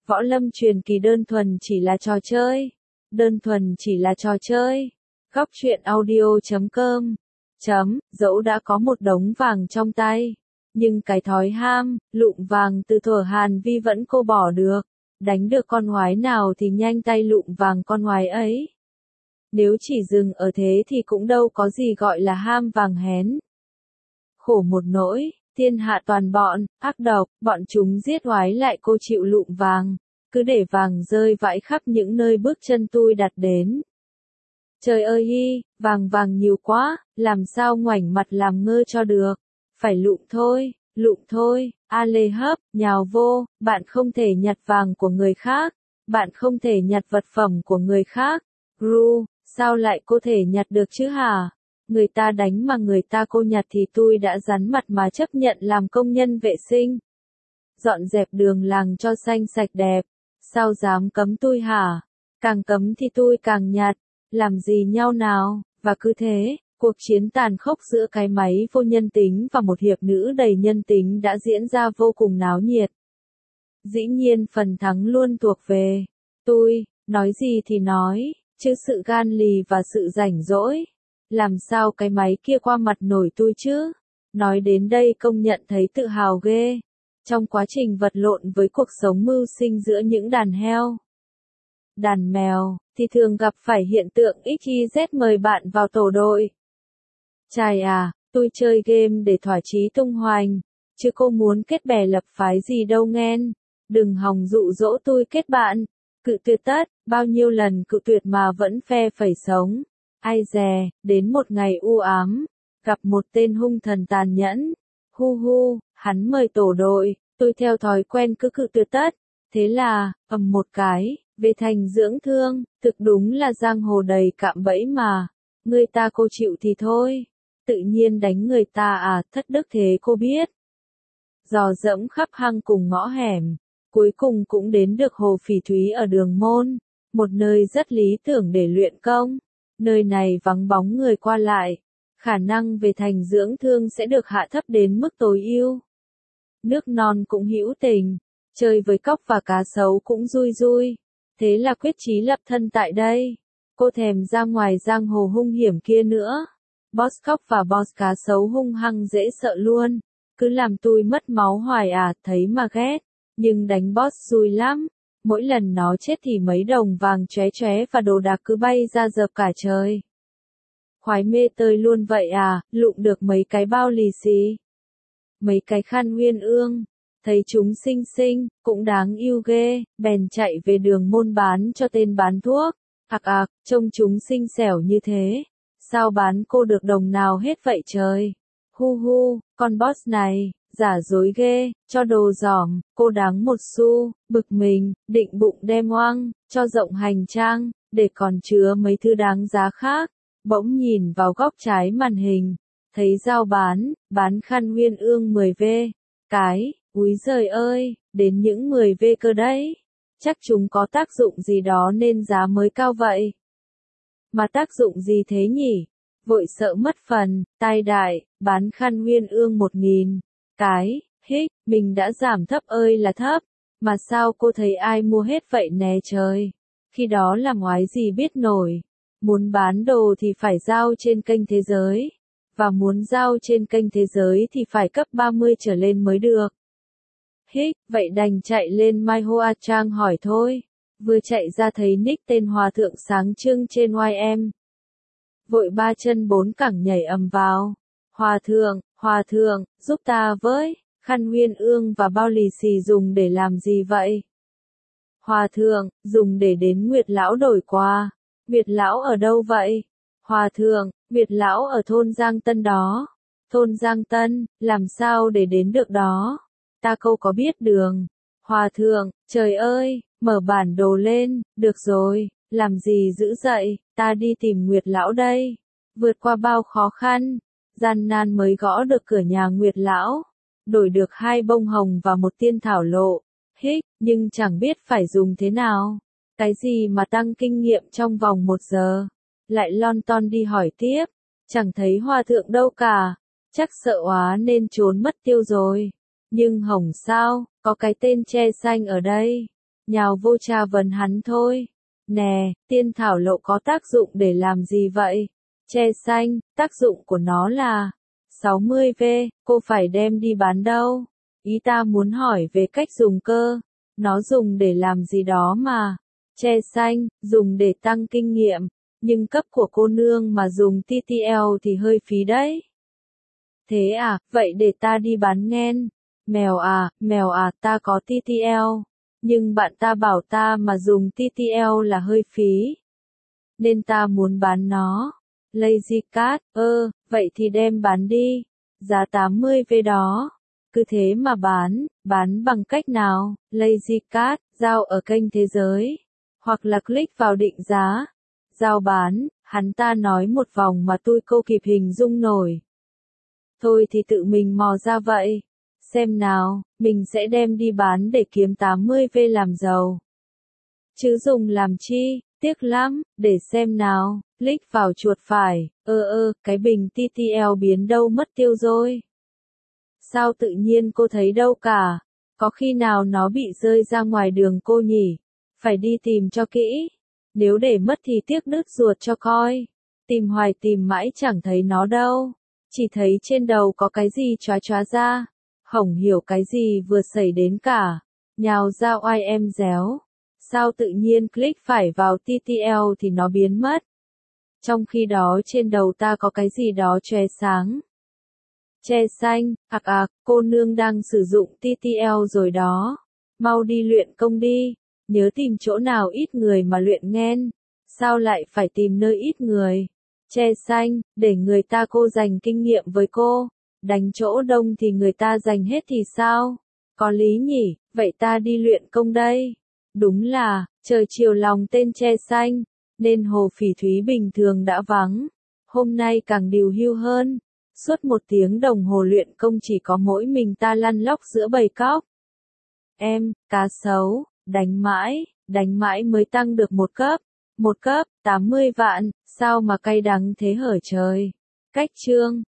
Võ Lâm truyền kỳ đơn thuần chỉ là trò chơi. Đơn thuần chỉ là trò chơi. Góc truyện audio.com Dẫu đã có một đống vàng trong tay, nhưng cái thói ham, lụm vàng từ thuở Hàn Vi vẫn cô bỏ được. Đánh được con oái nào thì nhanh tay lụm vàng con oái ấy. Nếu chỉ dừng ở thế thì cũng đâu có gì gọi là ham vàng hén. Khổ một nỗi, thiên hạ toàn bọn, ác độc, bọn chúng giết oái lại cô chịu lụm vàng, cứ để vàng rơi vãi khắp những nơi bước chân tui đặt đến. Trời ơi hi, vàng nhiều quá, làm sao ngoảnh mặt làm ngơ cho được, phải lụm thôi, a lê hấp, nhào vô, bạn không thể nhặt vàng của người khác, bạn không thể nhặt vật phẩm của người khác, ru, sao lại có thể nhặt được chứ hả? Người ta đánh mà người ta cô nhặt thì tôi đã rắn mặt mà chấp nhận làm công nhân vệ sinh. Dọn dẹp đường làng cho xanh sạch đẹp, sao dám cấm tôi hả? Càng cấm thì tôi càng nhặt, làm gì nhau nào, và cứ thế, cuộc chiến tàn khốc giữa cái máy vô nhân tính và một hiệp nữ đầy nhân tính đã diễn ra vô cùng náo nhiệt. Dĩ nhiên phần thắng luôn thuộc về tôi, nói gì thì nói, chứ sự gan lì và sự rảnh rỗi. Làm sao cái máy kia qua mặt nổi tôi chứ? Nói đến đây công nhận thấy tự hào ghê. Trong quá trình vật lộn với cuộc sống mưu sinh giữa những đàn heo, đàn mèo, thì thường gặp phải hiện tượng XYZ mời bạn vào tổ đội. Chài à, tôi chơi game để thỏa chí tung hoành, chứ cô muốn kết bè lập phái gì đâu nghen. Đừng hòng dụ dỗ tôi kết bạn. Cự tuyệt tất, bao nhiêu lần cự tuyệt mà vẫn phe phẩy sống. Ai dè, đến một ngày u ám, gặp một tên hung thần tàn nhẫn. Hu, hắn mời tổ đội, tôi theo thói quen cứ cự tuyệt tất. Thế là, ầm một cái, về thành dưỡng thương, thực đúng là giang hồ đầy cạm bẫy mà. Người ta cô chịu thì thôi, tự nhiên đánh người ta à, thất đức thế cô biết. Dò dẫm khắp hang cùng ngõ hẻm, cuối cùng cũng đến được hồ Phỉ Thúy ở Đường Môn, một nơi rất lý tưởng để luyện công. Nơi này vắng bóng người qua lại, khả năng về thành dưỡng thương sẽ được hạ thấp đến mức tối ưu. Nước non cũng hữu tình, chơi với cóc và cá sấu cũng vui. Thế là quyết chí lập thân tại đây. Cô thèm ra ngoài giang hồ hung hiểm kia nữa. Boss cóc và boss cá sấu hung hăng dễ sợ luôn. Cứ làm tôi mất máu hoài à, thấy mà ghét. Nhưng đánh boss vui lắm. Mỗi lần nó chết thì mấy đồng vàng chóe và đồ đạc cứ bay ra dợp cả trời. Khoái mê tơi luôn vậy à, lụm được mấy cái bao lì xì. Mấy cái khăn nguyên ương. Thấy chúng xinh, cũng đáng yêu ghê, bèn chạy về Đường Môn bán cho tên bán thuốc. Trông chúng xinh xẻo như thế. Sao bán cô được đồng nào hết vậy trời? Hu, con boss này, giả dối ghê, cho đồ giỏm, cô đáng một xu, bực mình, định bụng đem oăng, cho rộng hành trang, để còn chứa mấy thứ đáng giá khác. Bỗng nhìn vào góc trái màn hình, thấy giao bán khăn nguyên ương 10V. Úi giời ơi, đến những 10V cơ đấy. Chắc chúng có tác dụng gì đó nên giá mới cao vậy. Mà tác dụng gì thế nhỉ? Vội sợ mất phần, tai đại, bán khăn nguyên ương 1000. Mình đã giảm thấp ơi là thấp. Mà sao cô thấy ai mua hết vậy nè trời? Khi đó làm oái gì biết nổi. Muốn bán đồ thì phải giao trên kênh thế giới. Và muốn giao trên kênh thế giới thì phải cấp 30 trở lên mới được. Vậy đành chạy lên My Hoa Trang hỏi thôi. Vừa chạy ra thấy nick tên Hòa Thượng sáng trưng trên YM. Vội 3 chân 4 cẳng nhảy ầm vào. Hòa thượng, giúp ta với, khăn nguyên ương và bao lì xì dùng để làm gì vậy? Hòa thượng, dùng để đến Nguyệt Lão đổi quà. Nguyệt Lão ở đâu vậy? Hòa thượng, Nguyệt Lão ở thôn Giang Tân đó. Thôn Giang Tân, làm sao để đến được đó? Ta câu có biết đường. Hòa thượng, trời ơi, mở bản đồ lên, được rồi, làm gì dữ dậy, ta đi tìm Nguyệt Lão đây. Vượt qua bao khó khăn, gian nan mới gõ được cửa nhà Nguyệt Lão, đổi được 2 bông hồng và 1 tiên thảo lộ. Nhưng chẳng biết phải dùng thế nào. Cái gì mà tăng kinh nghiệm trong vòng 1 giờ. Lại lon ton đi hỏi tiếp, chẳng thấy hòa thượng đâu cả, chắc sợ quá nên trốn mất tiêu rồi. Nhưng hồng sao, có cái tên che xanh ở đây. nhào vô tra vấn hắn thôi. Nè, tiên thảo lộ có tác dụng để làm gì vậy? Tre xanh, tác dụng của nó là 60V, cô phải đem đi bán đâu? Ý ta muốn hỏi về cách dùng cơ. Nó dùng để làm gì đó mà. Tre xanh, dùng để tăng kinh nghiệm. Nhưng cấp của cô nương mà dùng TTL thì hơi phí đấy. Thế à, vậy để ta đi bán nghen. Mèo à, ta có TTL. Nhưng bạn ta bảo ta mà dùng TTL là hơi phí. Nên ta muốn bán nó. Lazy Cat, vậy thì đem bán đi. Giá 80V đó. Cứ thế mà bán bằng cách nào? Lazy Cat, giao ở kênh thế giới. Hoặc là click vào định giá. Giao bán, hắn ta nói một vòng mà tôi không kịp hình dung nổi. Thôi thì tự mình mò ra vậy. Xem nào, mình sẽ đem đi bán để kiếm 80V làm giàu. Chứ dùng làm chi, tiếc lắm, để xem nào, click vào chuột phải, cái bình TTL biến đâu mất tiêu rồi. Sao tự nhiên cô thấy đâu cả, có khi nào nó bị rơi ra ngoài đường cô nhỉ, phải đi tìm cho kỹ, nếu để mất thì tiếc đứt ruột cho coi, tìm hoài tìm mãi chẳng thấy nó đâu, chỉ thấy trên đầu có cái gì chóa chóa ra, không hiểu cái gì vừa xảy đến cả, nhào ra oai em réo. Sao tự nhiên click phải vào TTL thì nó biến mất? Trong khi đó trên đầu ta có cái gì đó chóe sáng. Tre xanh, cô nương đang sử dụng TTL rồi đó. Mau đi luyện công đi. Nhớ tìm chỗ nào ít người mà luyện nghen. Sao lại phải tìm nơi ít người? Tre xanh, để người ta cô dành kinh nghiệm với cô. Đánh chỗ đông thì người ta dành hết thì sao? Có lý nhỉ, vậy ta đi luyện công đây. Đúng là, trời chiều lòng tên tre xanh, nên hồ phỉ thúy bình thường đã vắng. Hôm nay càng điều hưu hơn. Suốt 1 tiếng đồng hồ luyện công chỉ có mỗi mình ta lăn lóc giữa bầy cóc. Em, cá sấu, đánh mãi mới tăng được 1 cấp. 1 cấp, 80 vạn, sao mà cay đắng thế hở trời. Cách chương.